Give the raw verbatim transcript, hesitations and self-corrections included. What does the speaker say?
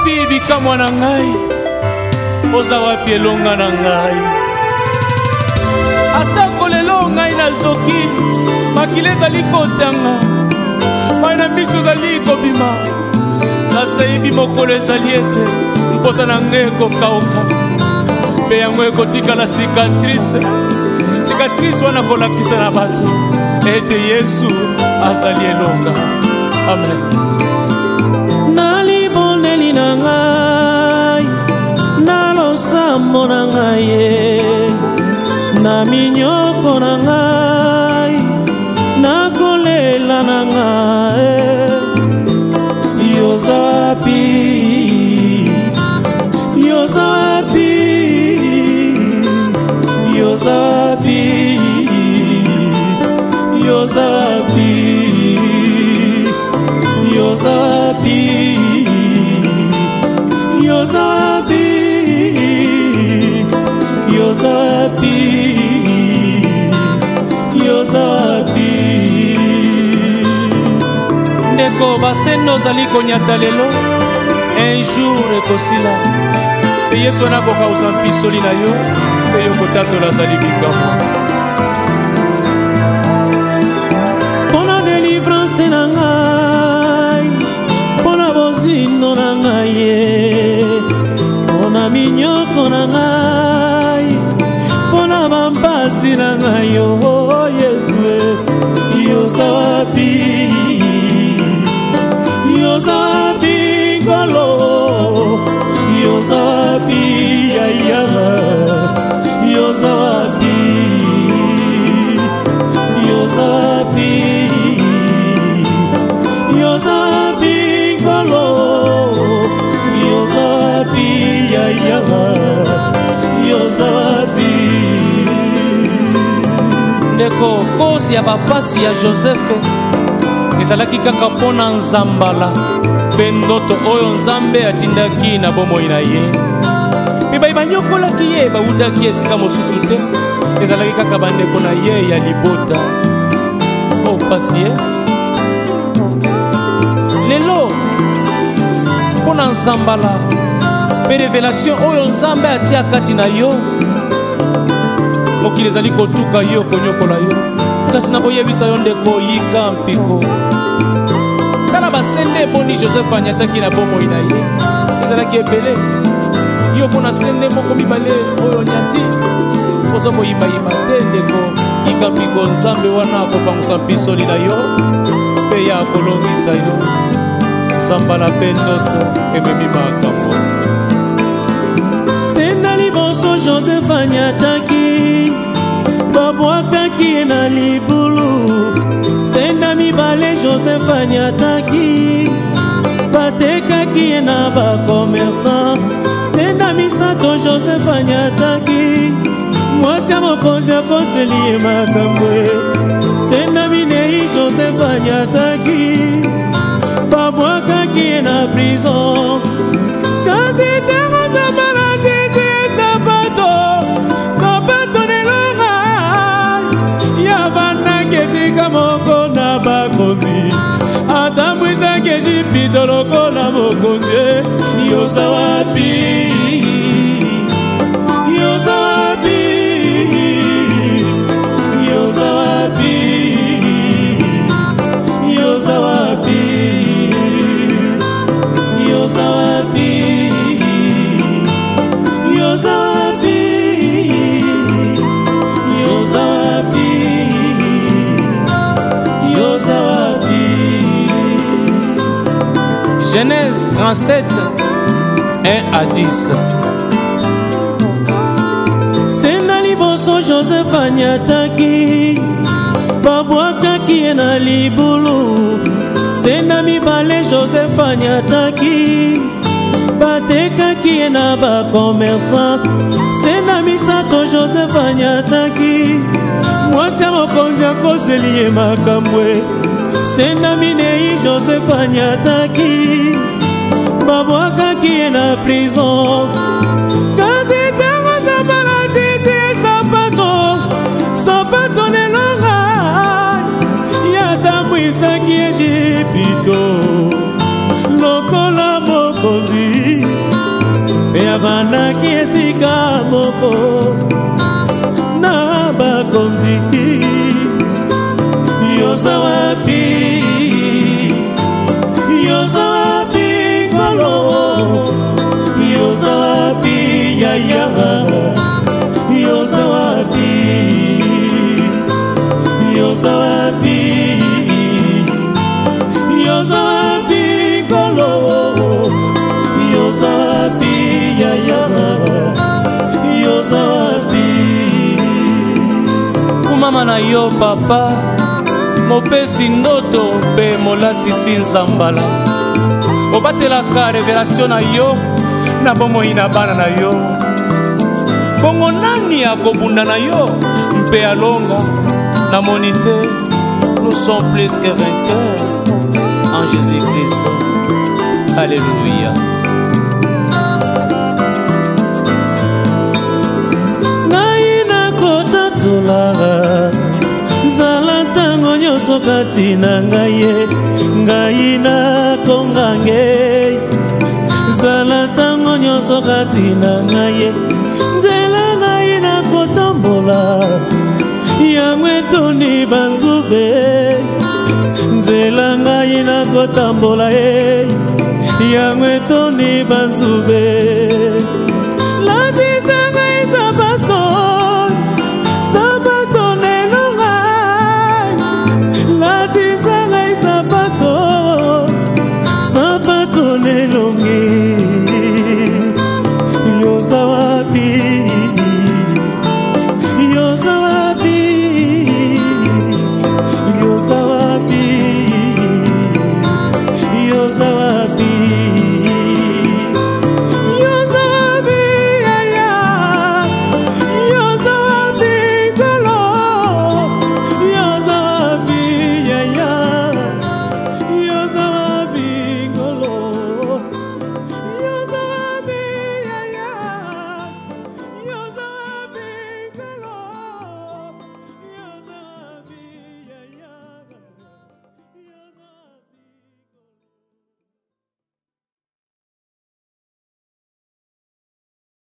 wapi bikamwa na ngai? Oza wapi elonga na ngai? Atako lelo ngai nazoki makile ezali kotanga, mai na miso ezali kobima, kasi nayebi mokolo ezali ete mpota na ngai ekokauka, mpe yango ekotikala cicatrice. Cicatrice wana kolakisa na bato ete Yesu azali elonga. Amen. Nalibondeli na ngai, nalosambo na ngai, na minyoko na ngai, nakolela na ngai. Yoza wapi, yoza wapi, yoza wapi, yoza wapi, yoza wapi, yoza wapi, yoza wapi, yoza wapi. Ndeko basendo ozali konyata lelo, un jour ekosila, mpe Yesu anakokausa mpisoli na yo, mpe yo kotatola azali bikamwa. Pona délivrance na ngai, pona bozindo na ngai, pona minyoko na ngai, pona bambasi na ngai, oh Yesu, yoza wapi, yoza wapi ngolo, yoza wapi yaya, yoza wapi, yoza wapi, yoza wapi ngolo, yoza wapi yaya, yoza wapi. Ndeko kosi ya bapasi ya Joseph ezalaki kaka mpona nzambala mpe ndoto oyo Nzambe atindaki na bomoi na ye. Mibai banyokolaki ye bawutaki esika mosusu te, ezalaki kaka bandeko na ye ya libota. O pasi ye lelo mpona nzambala mpe revelation oyo Nzambe atia kati na yo, mokili ezali kotuka yo konyokola yo, kasi na koyebisa yo ndeko yika mpiko. Tala basende eboni Joseph anyataki na bomoi na ye ezalaki ebele, yo mpona sende moko mibale oyo nyati oza koyimayima te ndeko yika mpiko. Nzambe wana akopangusa mpisoli na yo mpe ya akolongisa yo. Nzambala mpe ndoto ememi makambo. Senda liboso Joseph anyataki, babwakaki na libulu. Senda mibale Joseph anyataki, batekaki na bakomersan. Senda misato Joseph anyataki, mwasi ya mokonzi akoseli ye makambo. Senda minei Joseph anyataki, babwakaki na prison. Kasi tengo zamala tisi sapato, sapato nelonga, ya bandaki esika moko na bakonzi. Atambwisaki Ejipito lokola mokonzi. Yoza wapi, yoza wapi, yoza wapi, yoza wapi, yoza wapi, yoza wapi, yoza wapi, yoza wapi. Genèse trente-sept, un à dix. Senda liboso Joseph anyataki, babwakaki ye na libulu. Senda mibale Joseph anyataki, batekaki ye na bakomersan. Senda misato Joseph anyataki, mwasi ya mokonzi akoseli ye makambo. Senda minei Joseph anyataki, babwakaki ye na prison. Kasi tengo zamala tisi sapato, sapato nelonga, ya tambwisaki Ejipito lokola mokonzi. navandaki esika moko na bakonzi. Yoza wapi, yoza wapi ngolo, yoza wapi yaya, yoza wapi, yoza wapi, yoza wapi ngolo, yoza wapi yaya, yoza wapi. Kumama na yo papa, mopesi ndoto pe molatisi nzambala, obatelaka revelation na yo na bomoi na bana na yo. Bongo nani akobunda na yo mpe alonga na monite. Nous sommes plus que vainqueurs en Jésus-Christ. Alléluia. Naina kota tolara zala ntango nyonso kati na ngai ye, ngai nakongange. Zala ntango nyonso kati na ngai ye, nzela ngai nakotambola yango etondi banzube. Nzela ngai nakotambola ye yango etondi banzube.